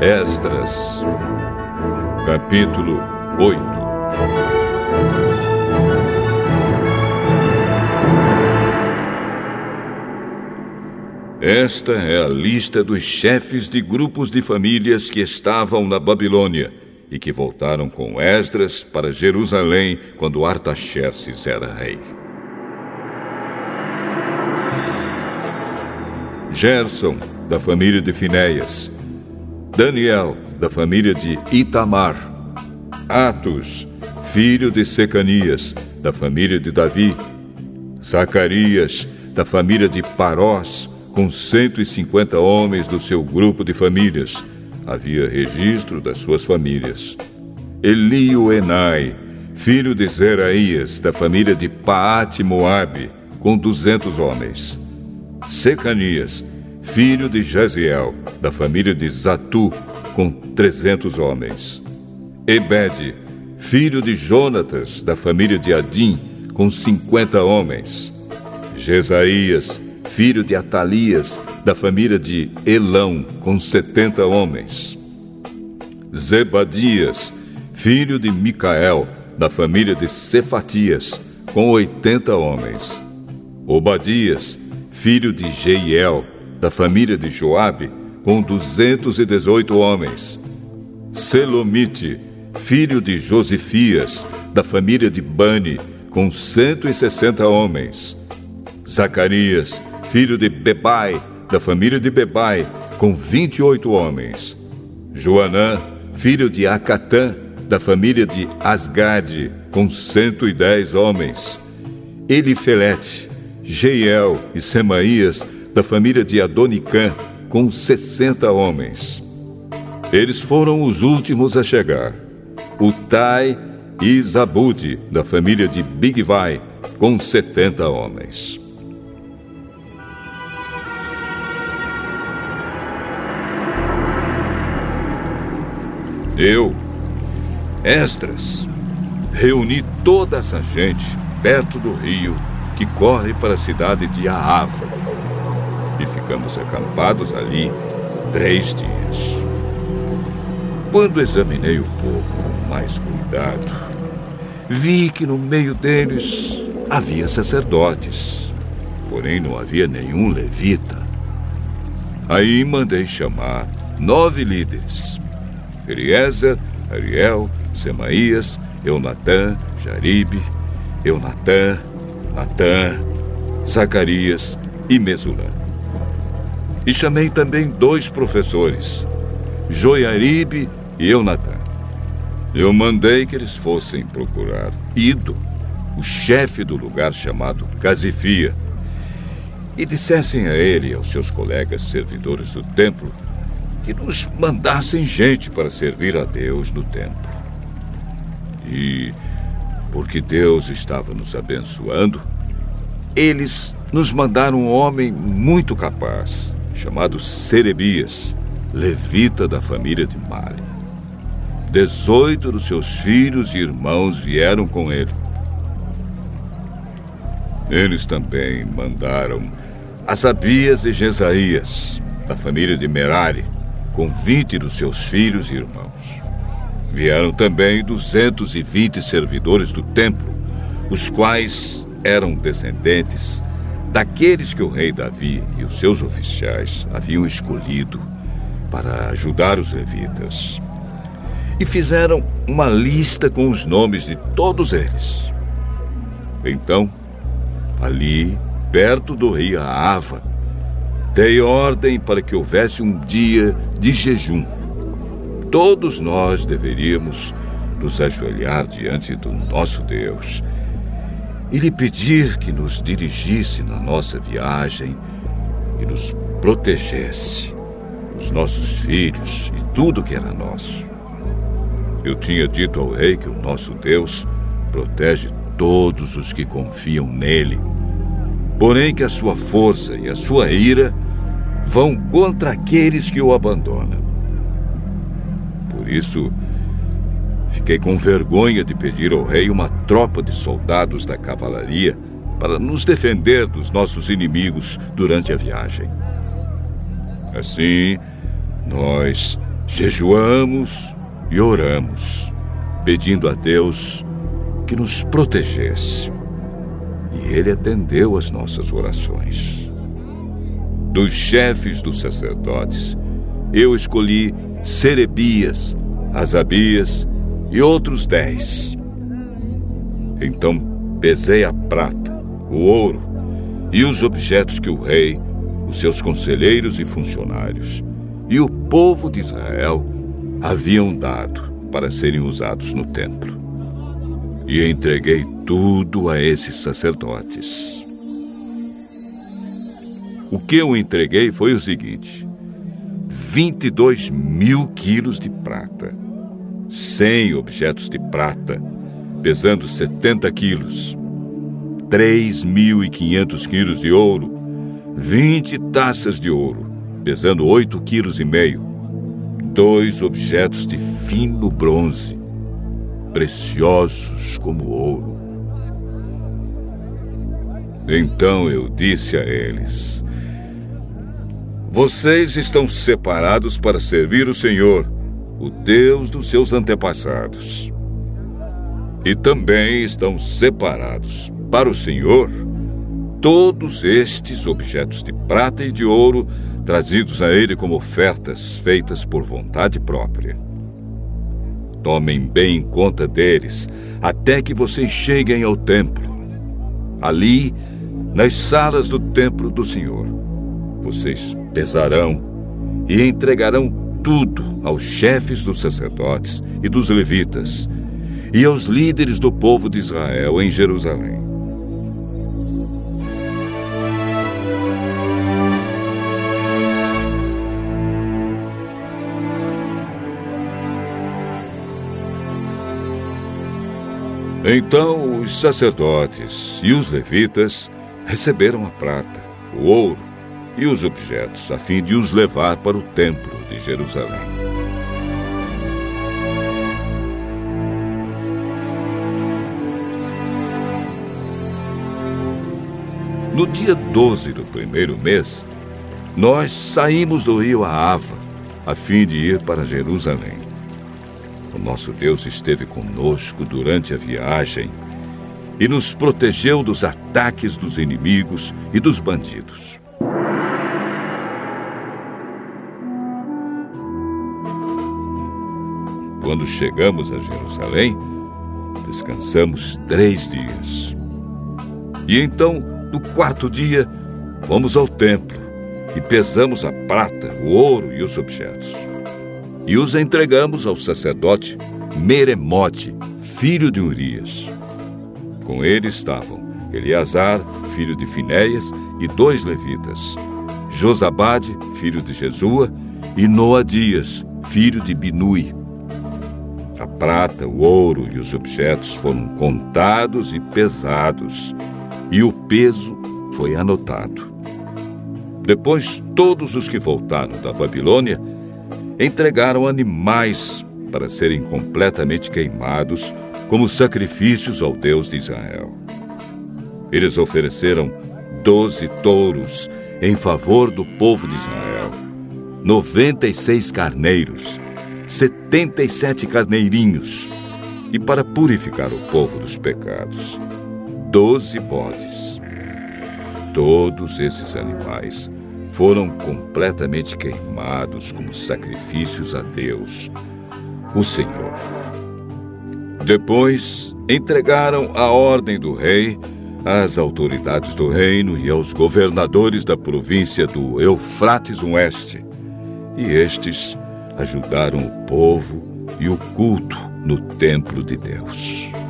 Esdras, capítulo 8. Esta é a lista dos chefes de grupos de famílias que estavam na Babilônia e que voltaram com Esdras para Jerusalém quando Artaxerxes era rei. Gerson, da família de Finéias. Daniel, da família de Itamar. Atos, filho de Secanias, da família de Davi. Zacarias, da família de Parós, com 150 homens do seu grupo de famílias. Havia registro das suas famílias. Elioenai, filho de Zeraías, da família de Paate-Moabe, com 200 homens. Secanias, filho de Jaziel, da família de Zatu, com 300 homens. Ebede, filho de Jonatas, da família de Adim, com 50 homens. Jesaías, filho de Atalias, da família de Elão, com 70 homens. Zebadias, filho de Micael, da família de Cefatias, com 80 homens. Obadias, filho de Jeiel, da família de Joabe, com 218 homens. Selomite, filho de Josifias, da família de Bani, com 160 homens. Zacarias, filho de Bebai, da família de Bebai, com 28 homens. Joanã, filho de Acatã, da família de Asgade, com 110 homens. Elifelete, Jeiel e Semaías, da família de Adonicã, com 60 homens. Eles foram os últimos a chegar. Utai e Zabude, da família de Bigvai, com 70 homens. Eu, Esdras, reuni toda essa gente perto do rio que corre para a cidade de Ahava. E ficamos acampados ali 3 dias. Quando examinei o povo com mais cuidado, vi que no meio deles havia sacerdotes, porém não havia nenhum levita. Aí mandei chamar 9 líderes: Eliezer, Ariel, Semaías, Eunatã, Jaribe, Eunatã, Natã, Zacarias e Mesulã. E chamei também 2 professores, Joiaribe e Eunatã. Eu mandei que eles fossem procurar Ido, o chefe do lugar chamado Casifia, e dissessem a ele e aos seus colegas servidores do templo que nos mandassem gente para servir a Deus no templo. E, porque Deus estava nos abençoando, eles nos mandaram um homem muito capaz, chamado Serebias, levita da família de Mali. 18 dos seus filhos e irmãos vieram com ele. Eles também mandaram Asabias e Jesaías, da família de Merari, com 20 dos seus filhos e irmãos. Vieram também 220 servidores do templo, os quais eram descendentes daqueles que o rei Davi e os seus oficiais haviam escolhido para ajudar os levitas. E fizeram uma lista com os nomes de todos eles. Então, ali, perto do rio Ahava, dei ordem para que houvesse um dia de jejum. Todos nós deveríamos nos ajoelhar diante do nosso Deus e lhe pedir que nos dirigisse na nossa viagem e nos protegesse, os nossos filhos e tudo que era nosso. Eu tinha dito ao rei que o nosso Deus protege todos os que confiam nele, porém que a sua força e a sua ira vão contra aqueles que o abandonam. Por isso, fiquei com vergonha de pedir ao rei uma tropa de soldados da cavalaria para nos defender dos nossos inimigos durante a viagem. Assim, nós jejuamos e oramos, pedindo a Deus que nos protegesse. E Ele atendeu às nossas orações. Dos chefes dos sacerdotes, eu escolhi Serebias, Asabias e outros 10. Então pesei a prata, o ouro e os objetos que o rei, os seus conselheiros e funcionários e o povo de Israel haviam dado para serem usados no templo. E entreguei tudo a esses sacerdotes. O que eu entreguei foi o seguinte: 22 mil quilos de prata, 100 objetos de prata, pesando 70 quilos, 3.500 quilos de ouro, 20 taças de ouro, pesando 8,5 quilos, 2 objetos de fino bronze, preciosos como ouro. Então eu disse a eles: vocês estão separados para servir o Senhor, o Deus dos seus antepassados. E também estão separados para o Senhor todos estes objetos de prata e de ouro trazidos a Ele como ofertas feitas por vontade própria. Tomem bem conta deles até que vocês cheguem ao templo. Ali, nas salas do templo do Senhor, vocês pesarão e entregarão tudo aos chefes dos sacerdotes e dos levitas e aos líderes do povo de Israel em Jerusalém. Então os sacerdotes e os levitas receberam a prata, o ouro e os objetos, a fim de os levar para o templo de Jerusalém. No dia 12 do primeiro mês, nós saímos do rio Ahava, a fim de ir para Jerusalém. O nosso Deus esteve conosco durante a viagem e nos protegeu dos ataques dos inimigos e dos bandidos. Quando chegamos a Jerusalém, descansamos 3 dias. E então, no 4º dia, fomos ao templo e pesamos a prata, o ouro e os objetos. E os entregamos ao sacerdote Meremote, filho de Urias. Com ele estavam Eleazar, filho de Finéias, e 2 levitas, Josabade, filho de Jesua, e Noadias, filho de Binui. A prata, o ouro e os objetos foram contados e pesados, e o peso foi anotado. Depois, todos os que voltaram da Babilônia entregaram animais para serem completamente queimados como sacrifícios ao Deus de Israel. Eles ofereceram 12 touros em favor do povo de Israel, 96 carneiros, 77 carneirinhos, e para purificar o povo dos pecados, 12 bodes. Todos esses animais foram completamente queimados como sacrifícios a Deus, o Senhor. Depois, entregaram a ordem do rei às autoridades do reino e aos governadores da província do Eufrates Oeste, e estes ajudaram o povo e o culto no templo de Deus.